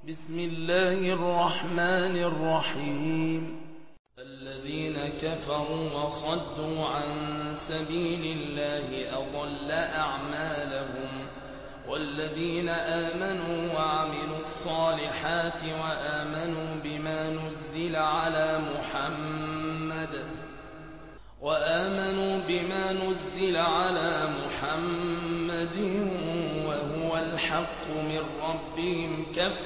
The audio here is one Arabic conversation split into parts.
بسم الله الرحمن الرحيم. الذين كفروا وصدوا عن سبيل الله أضل أعمالهم، والذين آمنوا وعملوا الصالحات وآمنوا بما نزل على محمد وهو الحق من ربهم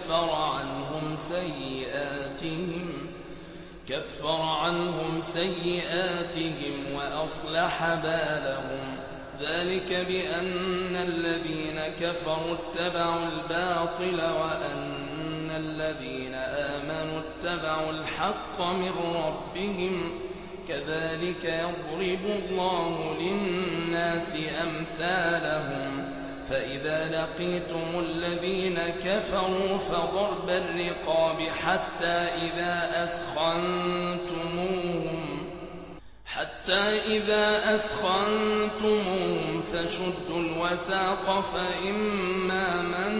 كفر عنهم سيئاتهم وأصلح بالهم. ذلك بأن الذين كفروا اتبعوا الباطل وأن الذين آمنوا اتبعوا الحق من ربهم. كذلك يضرب الله للناس أمثالهم. فإذا لقيتم الذين كفروا فضرب الرقاب حتى إذا أثخنتموهم فشدوا الوثاق فإما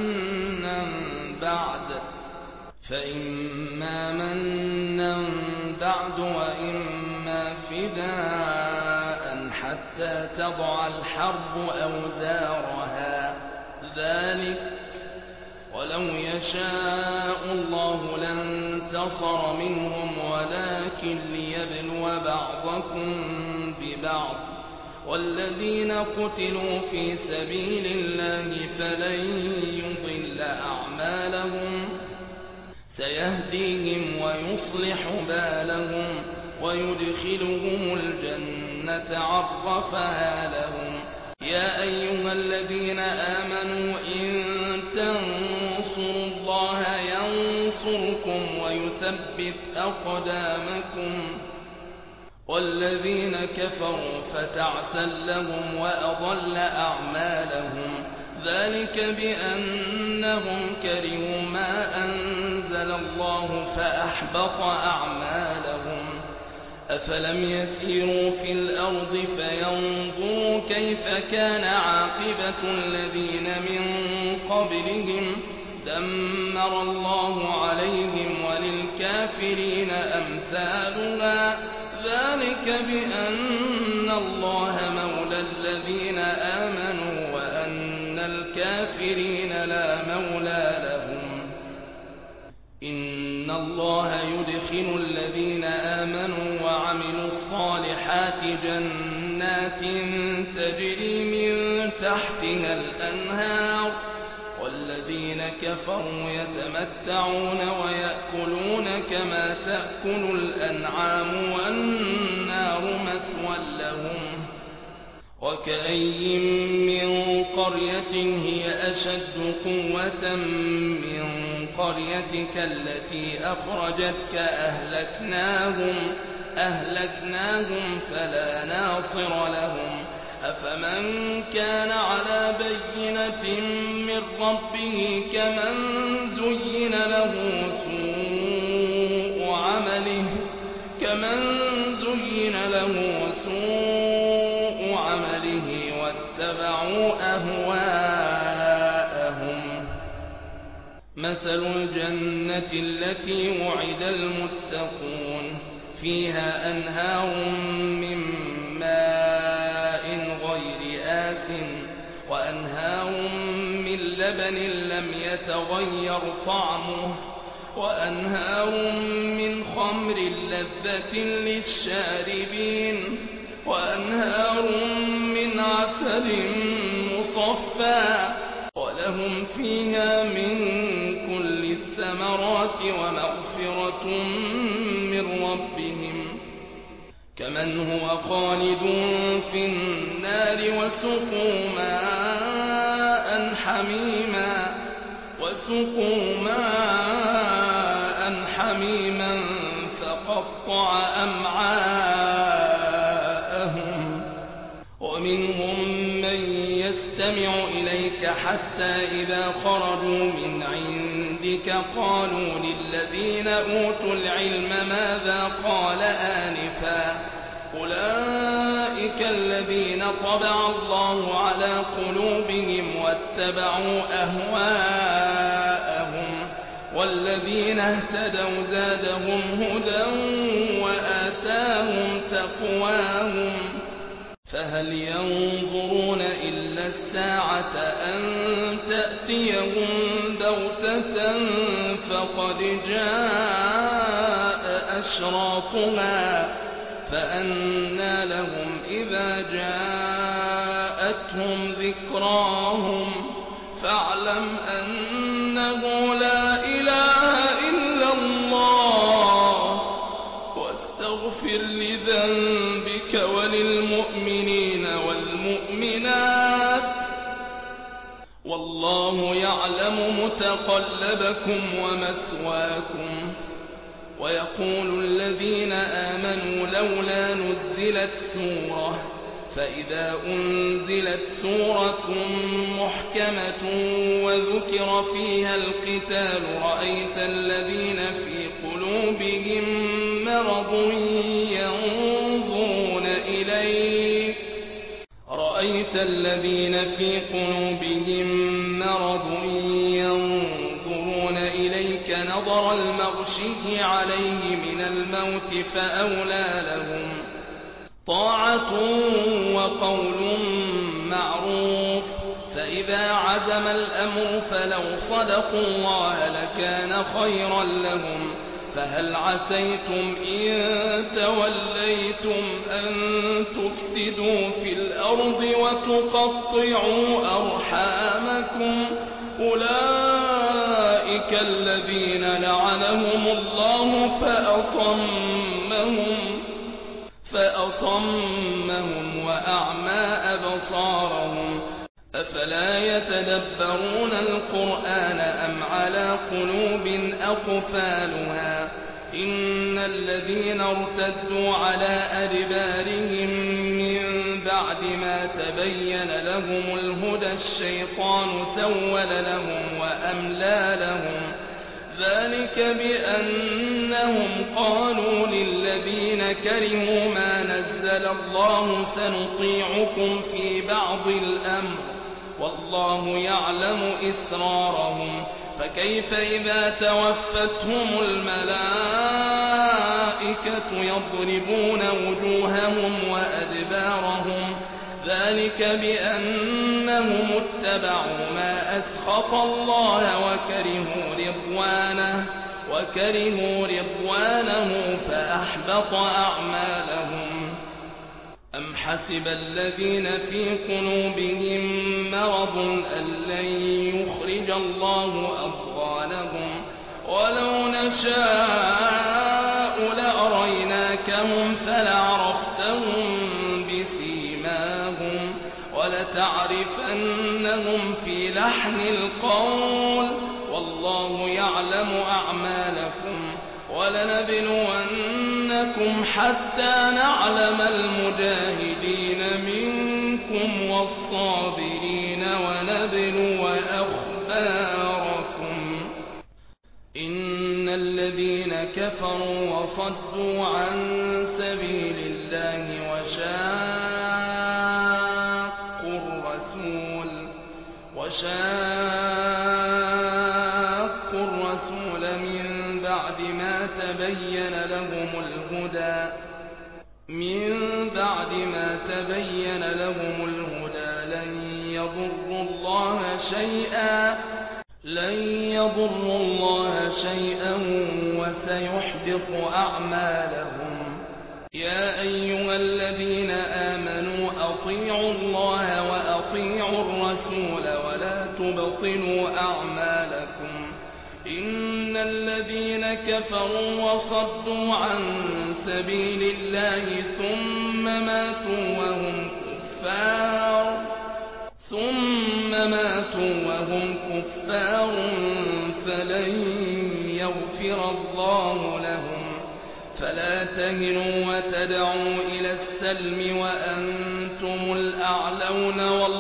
منا بعد وإما فداء حتى تضع الحرب أوزارها. ذلك ولو يشاء الله لانتصر منهم ولكن ليبلو بعضكم ببعض. والذين قتلوا في سبيل الله فلن يضل أعمالهم سيهديهم ويصلح بالهم ويدخلهم الجنة عرفها لهم. يا أيها الذين آمنوا إن تنصروا الله ينصركم ويثبت أقدامكم. والذين كفروا فتعسا لهم وأضل أعمالهم. ذلك بأنهم كرهوا ما أنزل الله فأحبط أعمالهم. أفلم يسيروا في الأرض فينظروا كيف كان عاقبة الذين من قبلهم دمر الله عليهم وللكافرين أمثالها. ذلك بأن الله مولى الذين آمنوا وأن الكافرين لا مولى لهم. إن الله يدخل الذين آمنوا وعملوا الصالحات جنات تجري من تحتها الأنهار، والذين كفروا يتمتعون ويأكلون كما تأكل الأنعام والنار مثوى لهم. وكأي من قرية هي أشد قوة من قريتك التي أخرجتك أهلكناهم فلا ناصر لهم. أفمن كان على بينة من ربه كمن زين له سوء عمله واتبعوا أهواءهم. مثل الجنة التي وعد المتقون فيها أنهار من ماء غير آسن وأنهار من لبن لم يتغير طعمه وأنهار من خمر لذة للشاربين وأنهار من عسل مصفى ولهم فيها من كل الثمرات ومغفرة من ربهم كمن هو خالد في النار وسقوا ماء حميما فقطع أمعاءهم. ومنهم من يستمع إليك حتى إذا خرجوا من عندك قالوا للذين أوتوا العلم ماذا قال آنفا. أولئك الذين طبع الله على قلوبهم واتبعوا أهواءهم والذين اهتدوا زادهم هدى وآتاهم تقواهم فهل ينظرون إلا الساعة أن تأتيهم بغتة فقد جاء أشراطها فأنى لهم إذا جاءتهم ذكراهم فاعلم أنه لا إله إلا الله واستغفر لذنبك وللمؤمنين والمؤمنات والله يعلم متقلبكم ومثواكم ويقول الذين آمنوا لولا نزلت سورة فإذا أنزلت سورة محكمة وذكر فيها القتال رأيت الذين في قلوبهم مرض ينظرون إليك نظر المغشي عليه من الموت فأولى لهم طاعة وقول معروف فإذا عزم الأمر فلو صدقوا الله لكان خيرا لهم فهل عسيتم إن توليتم أن تفسدوا في الأرض وتقطعوا أرحامكم أولئك الذين لعنهم الله فأصمهم وأعمى أبصارهم أفلا يتدبرون القرآن أم على قلوب أقفالها إن الذين ارتدوا على أدبارهم من بعد ما تبين لهم الهدى الشيطان سول لهم وأملى لهم ذلك بأنهم قالوا للذين كرهوا ما نزل الله سنطيعكم في بعض الأمر والله يعلم إسرارهم فكيف إذا توفتهم الملائكة يضربون وجوههم وأدبارهم ذلك بأنهم اتبعوا ما أسخط الله وكرهوا رضوانه فأحبط أعمالهم أم حسب الذين في قلوبهم مرض أن لن يخرج الله أضغانهم ولو نشاء لأريناكهم فلعرفتهم بسيماهم ولتعرفنهم في لحن القول والله يعلم أعمالكم ولنبلونكم حتى نعلم المجاهدين منكم والصابرين ونبلو أخباركم إن الذين كفروا وصدوا عن سبيل الله وشاقوا الرسول من بعد ما تبين لهم الهدى لن يضروا الله شيئا وسيحبط أعمالهم يا أيها الذين آمنوا أطيعوا الله وأطيعوا الرسول ولا تبطلوا أعمالكم إن الذين كفروا وصدوا عن سبيل الله ثم ماتوا وهم كفار فلن يغفر الله لهم فلا تهنوا وتدعوا إلى السلم وأنتم الأعلون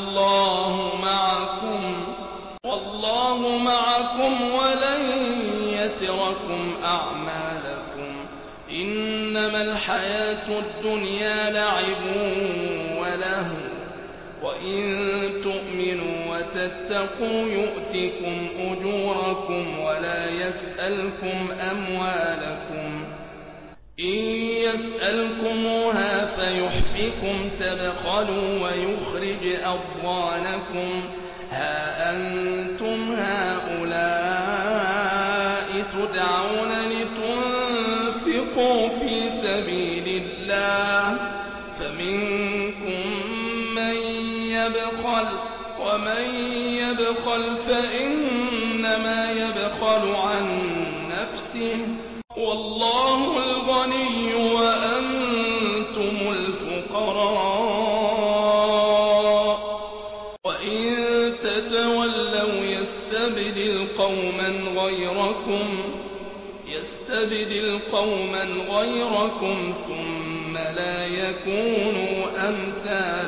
والله معكم ولن يتركم أعمالكم إنما الحياة الدنيا لعب ولهو وإن تؤمنوا تتقوا يؤتكم أجوركم ولا يسألكم أموالكم إن يسألكموها فيحفكم تبخلوا ويخرج أضغانكم ها أنتم هؤلاء تدعون لتنفقوا في سبيل الله فمنكم من يبخل ومن يبخل فإنما يبخل عن نفسه والله الغني وأنتم الفقراء وإن تتولوا يستبدل قوما غيركم ثم لا يكونوا أمثالكم